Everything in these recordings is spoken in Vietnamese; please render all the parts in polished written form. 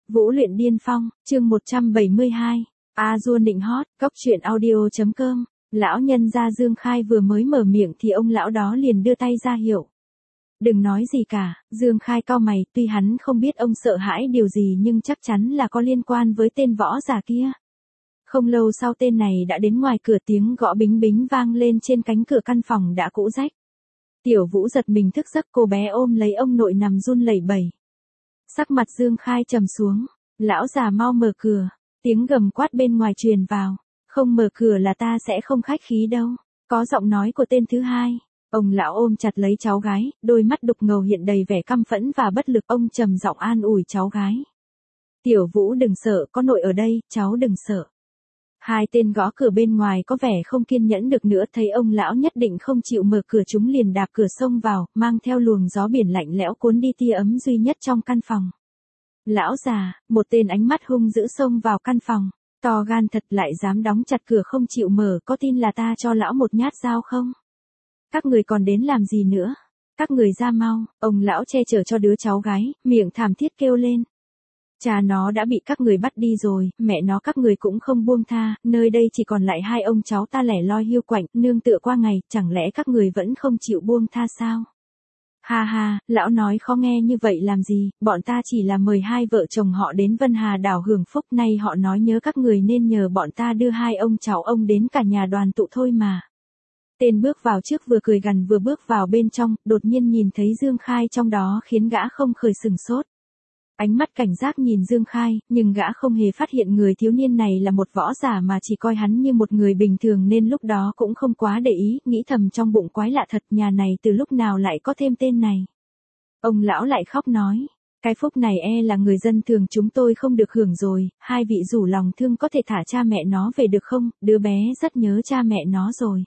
Vũ luyện điên phong, chương 172. A Dua nịnh hót, cóc truyện audio.com. Lão nhân gia Dương Khai vừa mới mở miệng thì ông lão đó liền đưa tay ra hiệu. Đừng nói gì cả, Dương Khai cau mày, tuy hắn không biết ông sợ hãi điều gì nhưng chắc chắn là có liên quan với tên võ giả kia. Không lâu sau tên này đã đến ngoài cửa, tiếng gõ bính bính vang lên trên cánh cửa căn phòng đã cũ rách. Tiểu Vũ giật mình thức giấc, cô bé ôm lấy ông nội nằm run lẩy bẩy. Sắc mặt Dương Khai trầm xuống, lão già mau mở cửa, tiếng gầm quát bên ngoài truyền vào, không mở cửa là ta sẽ không khách khí đâu, có giọng nói của tên thứ hai. Ông lão ôm chặt lấy cháu gái, đôi mắt đục ngầu hiện đầy vẻ căm phẫn và bất lực, ông trầm giọng an ủi cháu gái. Tiểu Vũ đừng sợ, có nội ở đây, cháu đừng sợ. Hai tên gõ cửa bên ngoài có vẻ không kiên nhẫn được nữa, thấy ông lão nhất định không chịu mở cửa chúng liền đạp cửa xông vào, mang theo luồng gió biển lạnh lẽo cuốn đi tia ấm duy nhất trong căn phòng. Lão già, một tên ánh mắt hung dữ xông vào căn phòng, to gan thật, lại dám đóng chặt cửa không chịu mở, có tin là ta cho lão một nhát dao không? Các người còn đến làm gì nữa? Các người ra mau, ông lão che chở cho đứa cháu gái, miệng thảm thiết kêu lên. Cha nó đã bị các người bắt đi rồi, mẹ nó các người cũng không buông tha, nơi đây chỉ còn lại hai ông cháu ta lẻ loi hiu quạnh, nương tựa qua ngày, chẳng lẽ các người vẫn không chịu buông tha sao? Ha ha, lão nói khó nghe như vậy làm gì, bọn ta chỉ là mời hai vợ chồng họ đến Vân Hà đảo hưởng phúc, nay họ nói nhớ các người nên nhờ bọn ta đưa hai ông cháu ông đến cả nhà đoàn tụ thôi mà. Tên bước vào trước vừa cười gằn vừa bước vào bên trong, đột nhiên nhìn thấy Dương Khai trong đó khiến gã không khỏi sửng sốt. Ánh mắt cảnh giác nhìn Dương Khai, nhưng gã không hề phát hiện người thiếu niên này là một võ giả mà chỉ coi hắn như một người bình thường nên lúc đó cũng không quá để ý, nghĩ thầm trong bụng quái lạ thật, nhà này từ lúc nào lại có thêm tên này. Ông lão lại khóc nói, cái phúc này là người dân thường chúng tôi không được hưởng rồi, hai vị rủ lòng thương có thể thả cha mẹ nó về được không, đứa bé rất nhớ cha mẹ nó rồi.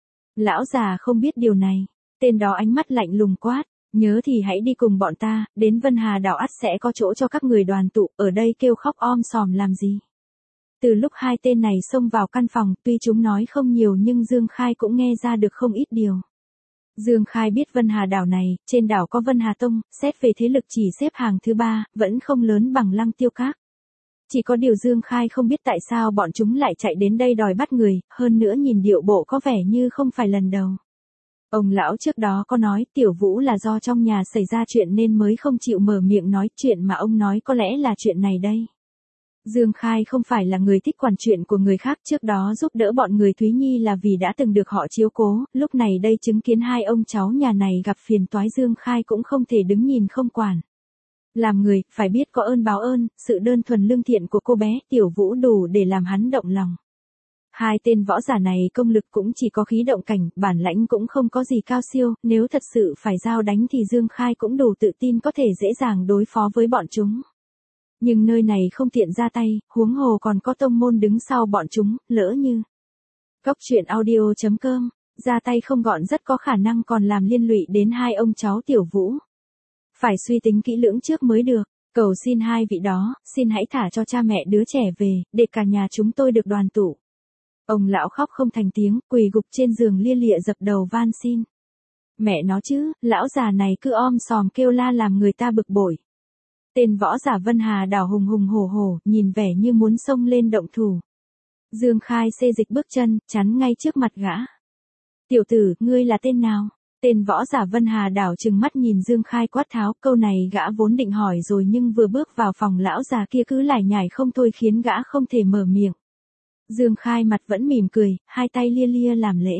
Lão già không biết điều này, tên đó ánh mắt lạnh lùng quát. Nhớ thì hãy đi cùng bọn ta, đến Vân Hà đảo ắt sẽ có chỗ cho các người đoàn tụ, ở đây kêu khóc om sòm làm gì. Từ lúc hai tên này xông vào căn phòng, tuy chúng nói không nhiều nhưng Dương Khai cũng nghe ra được không ít điều. Dương Khai biết Vân Hà đảo này, trên đảo có Vân Hà Tông, xét về thế lực chỉ xếp hàng thứ 3, vẫn không lớn bằng Lăng Tiêu Các. Chỉ có điều Dương Khai không biết tại sao bọn chúng lại chạy đến đây đòi bắt người, hơn nữa nhìn điệu bộ có vẻ như không phải lần đầu. Ông lão trước đó có nói Tiểu Vũ là do trong nhà xảy ra chuyện nên mới không chịu mở miệng nói chuyện mà ông nói có lẽ là chuyện này đây. Dương Khai không phải là người thích quản chuyện của người khác, trước đó giúp đỡ bọn người Thúy Nhi là vì đã từng được họ chiếu cố, lúc này đây chứng kiến hai ông cháu nhà này gặp phiền toái Dương Khai cũng không thể đứng nhìn không quản. Làm người, phải biết có ơn báo ơn, sự đơn thuần lương thiện của cô bé Tiểu Vũ đủ để làm hắn động lòng. Hai tên võ giả này công lực cũng chỉ có khí động cảnh, bản lãnh cũng không có gì cao siêu, nếu thật sự phải giao đánh thì Dương Khai cũng đủ tự tin có thể dễ dàng đối phó với bọn chúng. Nhưng nơi này không tiện ra tay, huống hồ còn có tông môn đứng sau bọn chúng, lỡ như. Cóc truyện audio.com, ra tay không gọn rất có khả năng còn làm liên lụy đến hai ông cháu Tiểu Vũ. Phải suy tính kỹ lưỡng trước mới được, cầu xin hai vị đó, xin hãy thả cho cha mẹ đứa trẻ về, để cả nhà chúng tôi được đoàn tụ. Ông lão khóc không thành tiếng, quỳ gục trên giường lia lịa dập đầu van xin. Mẹ nó chứ, lão già này cứ om sòm kêu la làm người ta bực bội. Tên võ giả Vân Hà đảo hùng hùng hổ hổ, nhìn vẻ như muốn xông lên động thủ. Dương Khai xê dịch bước chân, chắn ngay trước mặt gã. Tiểu tử, ngươi là tên nào? Tên võ giả Vân Hà đảo trừng mắt nhìn Dương Khai quát tháo, câu này gã vốn định hỏi rồi nhưng vừa bước vào phòng lão già kia cứ lải nhải không thôi khiến gã không thể mở miệng. Dương Khai mặt vẫn mỉm cười, hai tay lia lia làm lễ.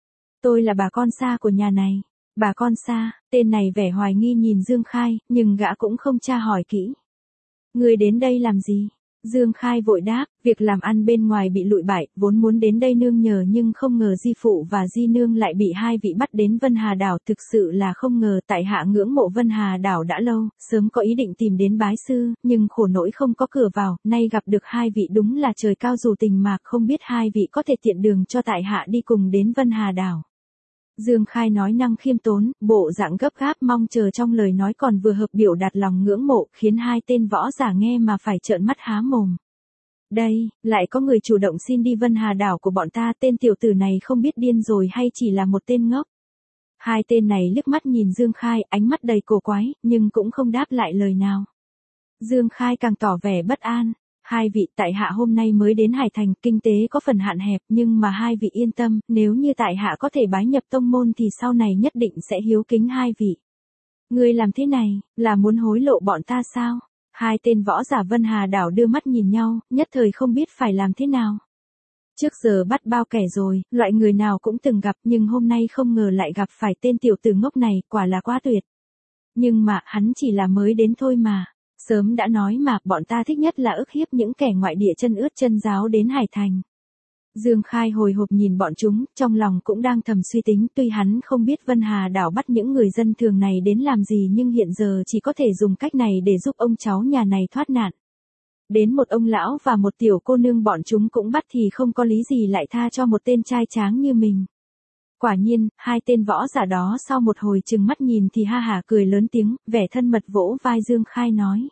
Tôi là bà con xa của nhà này. Bà con xa, tên này vẻ hoài nghi nhìn Dương Khai, nhưng gã cũng không tra hỏi kỹ. Người đến đây làm gì? Dương Khai vội đáp, việc làm ăn bên ngoài bị lụi bại, vốn muốn đến đây nương nhờ nhưng không ngờ Di Phụ và Di Nương lại bị hai vị bắt đến Vân Hà đảo, thực sự là không ngờ, tại hạ ngưỡng mộ Vân Hà đảo đã lâu, sớm có ý định tìm đến bái sư, nhưng khổ nỗi không có cửa vào, nay gặp được hai vị đúng là trời cao dù tình mạc, không biết hai vị có thể tiện đường cho tại hạ đi cùng đến Vân Hà đảo. Dương Khai nói năng khiêm tốn, bộ dạng gấp gáp mong chờ trong lời nói còn vừa hợp biểu đạt lòng ngưỡng mộ, khiến hai tên võ giả nghe mà phải trợn mắt há mồm. Đây, lại có người chủ động xin đi Vân Hà đảo của bọn ta, tên tiểu tử này không biết điên rồi hay chỉ là một tên ngốc. Hai tên này liếc mắt nhìn Dương Khai, ánh mắt đầy cổ quái, nhưng cũng không đáp lại lời nào. Dương Khai càng tỏ vẻ bất an. Hai vị, tại hạ hôm nay mới đến Hải Thành, kinh tế có phần hạn hẹp, nhưng mà hai vị yên tâm, nếu như tại hạ có thể bái nhập tông môn thì sau này nhất định sẽ hiếu kính hai vị. Ngươi làm thế này, là muốn hối lộ bọn ta sao? Hai tên võ giả Vân Hà Đảo đưa mắt nhìn nhau, nhất thời không biết phải làm thế nào. Trước giờ bắt bao kẻ rồi, loại người nào cũng từng gặp, nhưng hôm nay không ngờ lại gặp phải tên tiểu tử ngốc này, quả là quá tuyệt. Nhưng mà, hắn chỉ là mới đến thôi mà. Sớm đã nói mà, bọn ta thích nhất là ức hiếp những kẻ ngoại địa chân ướt chân ráo đến Hải Thành. Dương Khai hồi hộp nhìn bọn chúng, trong lòng cũng đang thầm suy tính, tuy hắn không biết Vân Hà Đảo bắt những người dân thường này đến làm gì, nhưng hiện giờ chỉ có thể dùng cách này để giúp ông cháu nhà này thoát nạn. Đến một ông lão và một tiểu cô nương bọn chúng cũng bắt thì không có lý gì lại tha cho một tên trai tráng như mình. Quả nhiên, hai tên võ giả đó sau một hồi chừng mắt nhìn thì ha hả cười lớn tiếng, vẻ thân mật vỗ vai Dương Khai nói.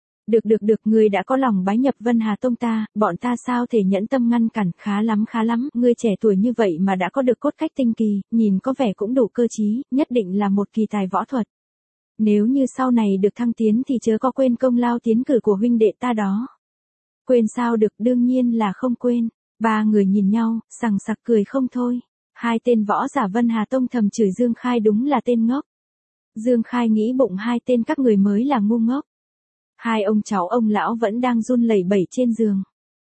Được, ngươi đã có lòng bái nhập Vân Hà Tông ta, bọn ta sao thể nhẫn tâm ngăn cản, khá lắm, ngươi trẻ tuổi như vậy mà đã có được cốt cách tinh kỳ, nhìn có vẻ cũng đủ cơ trí, nhất định là một kỳ tài võ thuật. Nếu như sau này được thăng tiến thì chớ có quên công lao tiến cử của huynh đệ ta đó. Quên sao được, đương nhiên là không quên. Ba người nhìn nhau, sằng sặc cười không thôi. Hai tên võ giả Vân Hà Tông thầm chửi Dương Khai đúng là tên ngốc. Dương Khai nghĩ bụng hai tên các người mới là ngu ngốc. Hai ông cháu ông lão vẫn đang run lẩy bẩy trên giường.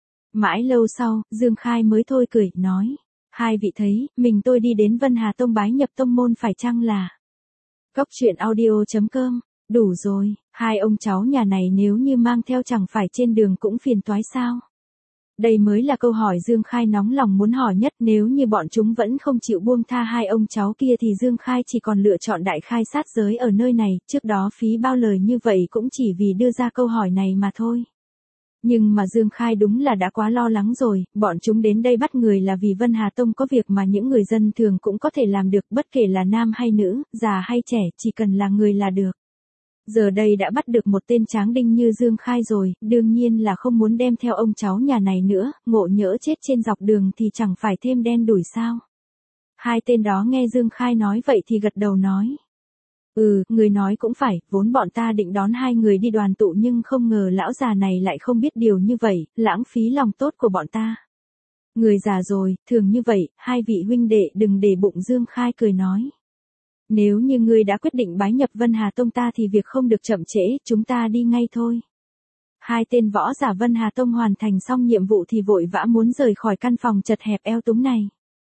Mãi lâu sau, Dương Khai mới thôi cười, nói. Hai vị thấy, tôi đi đến Vân Hà Tông bái nhập tông môn phải chăng là. Cốc truyện audio.com, đủ rồi, hai ông cháu nhà này nếu như mang theo chẳng phải trên đường cũng phiền toái sao. Đây mới là câu hỏi Dương Khai nóng lòng muốn hỏi nhất, nếu như bọn chúng vẫn không chịu buông tha hai ông cháu kia thì Dương Khai chỉ còn lựa chọn đại khai sát giới ở nơi này, trước đó phí bao lời như vậy cũng chỉ vì đưa ra câu hỏi này mà thôi. Nhưng mà Dương Khai đúng là đã quá lo lắng rồi, bọn chúng đến đây bắt người là vì Vân Hà Tông có việc mà những người dân thường cũng có thể làm được, bất kể là nam hay nữ, già hay trẻ, chỉ cần là người là được. Giờ đây đã bắt được một tên tráng đinh như Dương Khai rồi, đương nhiên là không muốn đem theo ông cháu nhà này nữa, ngộ nhỡ chết trên dọc đường thì chẳng phải thêm đen đủi sao. Hai tên đó nghe Dương Khai nói vậy thì gật đầu nói. Người nói cũng phải, vốn bọn ta định đón hai người đi đoàn tụ nhưng không ngờ lão già này lại không biết điều như vậy, lãng phí lòng tốt của bọn ta. Người già rồi, thường như vậy, hai vị huynh đệ đừng để bụng. Dương Khai cười nói. Nếu như ngươi đã quyết định bái nhập Vân Hà Tông ta thì việc không được chậm trễ, chúng ta đi ngay thôi. Hai tên võ giả Vân Hà Tông hoàn thành xong nhiệm vụ thì vội vã muốn rời khỏi căn phòng chật hẹp eo túng này.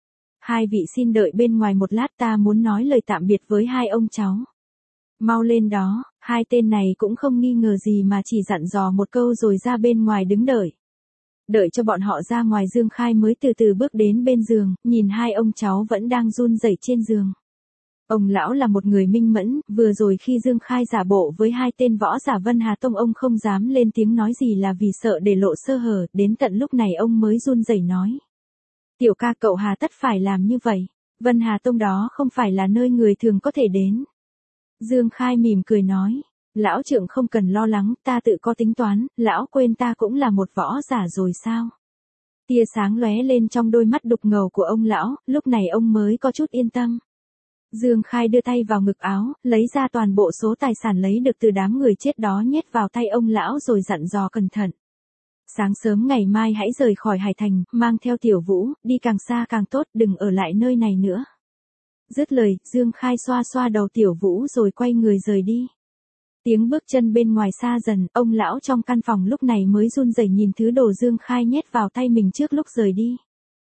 Hai vị xin đợi bên ngoài một lát, ta muốn nói lời tạm biệt với hai ông cháu. Mau lên đó, hai tên này cũng không nghi ngờ gì mà chỉ dặn dò một câu rồi ra bên ngoài đứng đợi. Đợi cho bọn họ ra ngoài, Dương Khai mới từ từ bước đến bên giường, nhìn hai ông cháu vẫn đang run rẩy trên giường. Ông lão là một người minh mẫn, vừa rồi khi Dương Khai giả bộ với hai tên võ giả Vân Hà Tông ông không dám lên tiếng nói gì là vì sợ để lộ sơ hở, đến tận lúc này ông mới run rẩy nói. Tiểu ca, cậu hà tất phải làm như vậy, Vân Hà Tông đó không phải là nơi người thường có thể đến. Dương Khai mỉm cười nói, lão trưởng không cần lo lắng, ta tự có tính toán, lão quên ta cũng là một võ giả rồi sao. Tia sáng lóe lên trong đôi mắt đục ngầu của ông lão, lúc này ông mới có chút yên tâm. Dương Khai đưa tay vào ngực áo, lấy ra toàn bộ số tài sản lấy được từ đám người chết đó nhét vào tay ông lão rồi dặn dò cẩn thận. Sáng sớm ngày mai hãy rời khỏi Hải Thành, mang theo Tiểu Vũ, đi càng xa càng tốt, đừng ở lại nơi này nữa. Dứt lời, Dương Khai xoa xoa đầu Tiểu Vũ rồi quay người rời đi. Tiếng bước chân bên ngoài xa dần, ông lão trong căn phòng lúc này mới run rẩy nhìn thứ đồ Dương Khai nhét vào tay mình trước lúc rời đi.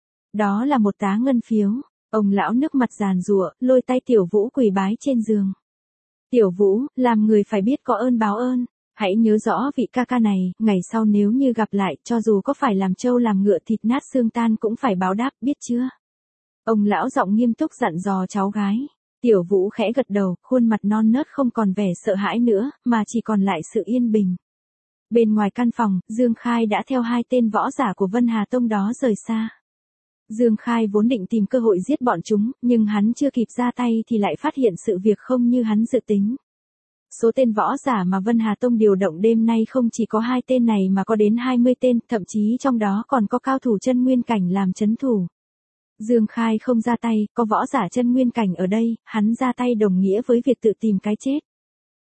Đó là một tá ngân phiếu. Ông lão nước mặt giàn giụa, lôi tay Tiểu Vũ quỳ bái trên giường. Tiểu Vũ, làm người phải biết có ơn báo ơn. Hãy nhớ rõ vị ca ca này, ngày sau nếu như gặp lại, cho dù có phải làm trâu làm ngựa thịt nát xương tan cũng phải báo đáp, biết chưa? Ông lão giọng nghiêm túc dặn dò cháu gái. Tiểu Vũ khẽ gật đầu, khuôn mặt non nớt không còn vẻ sợ hãi nữa, mà chỉ còn lại sự yên bình. Bên ngoài căn phòng, Dương Khai đã theo hai tên võ giả của Vân Hà Tông đó rời xa. Dương Khai vốn định tìm cơ hội giết bọn chúng, nhưng hắn chưa kịp ra tay thì lại phát hiện sự việc không như hắn dự tính. Số tên võ giả mà Vân Hà Tông điều động đêm nay không chỉ có hai tên này mà có đến 20 tên, thậm chí trong đó còn có cao thủ chân nguyên cảnh làm trấn thủ. Dương Khai không ra tay, có võ giả chân nguyên cảnh ở đây, hắn ra tay đồng nghĩa với việc tự tìm cái chết.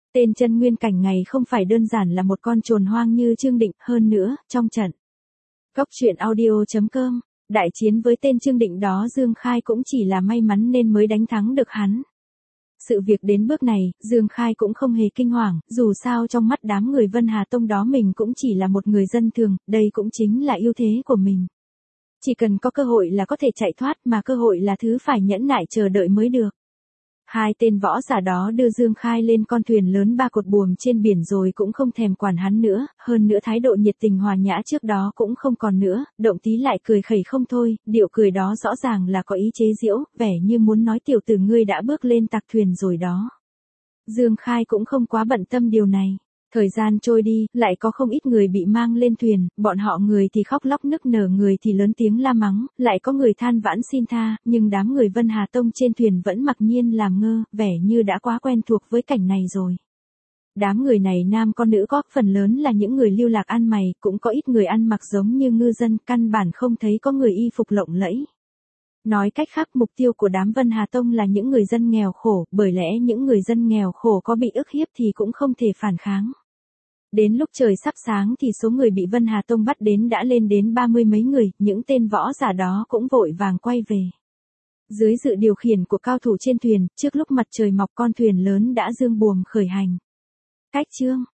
Tên Chân Nguyên Cảnh ngày không phải đơn giản là một con trồn hoang như Trương Định, hơn nữa, trong trận. Cốc truyện audio.com, đại chiến với tên Trương Định đó Dương Khai cũng chỉ là may mắn nên mới đánh thắng được hắn. Sự việc đến bước này, Dương Khai cũng không hề kinh hoàng, dù sao trong mắt đám người Vân Hà Tông đó mình cũng chỉ là một người dân thường, đây cũng chính là ưu thế của mình. Chỉ cần có cơ hội là có thể chạy thoát, mà cơ hội là thứ phải nhẫn nại chờ đợi mới được. Hai tên võ giả đó đưa Dương Khai lên con thuyền lớn 3 cột buồm trên biển rồi cũng không thèm quản hắn nữa, hơn nữa thái độ nhiệt tình hòa nhã trước đó cũng không còn nữa, động tí lại cười khẩy không thôi, điệu cười đó rõ ràng là có ý chế giễu, vẻ như muốn nói tiểu tử ngươi đã bước lên tạc thuyền rồi đó. Dương Khai cũng không quá bận tâm điều này. Thời gian trôi đi, lại có không ít người bị mang lên thuyền, bọn họ người thì khóc lóc nức nở, người thì lớn tiếng la mắng, lại có người than vãn xin tha, nhưng đám người Vân Hà Tông trên thuyền vẫn mặc nhiên làm ngơ, vẻ như đã quá quen thuộc với cảnh này rồi. Đám người này nam con nữ có, phần lớn là những người lưu lạc ăn mày, cũng có ít người ăn mặc giống như ngư dân, căn bản không thấy có người y phục lộng lẫy. Nói cách khác, mục tiêu của đám Vân Hà Tông là những người dân nghèo khổ, bởi lẽ những người dân nghèo khổ có bị ức hiếp thì cũng không thể phản kháng. Đến lúc trời sắp sáng thì số người bị Vân Hà Tông bắt đến đã lên đến 30 mấy người, những tên võ giả đó cũng vội vàng quay về. Dưới sự điều khiển của cao thủ trên thuyền, trước lúc mặt trời mọc con thuyền lớn đã dương buồm khởi hành. Cách chương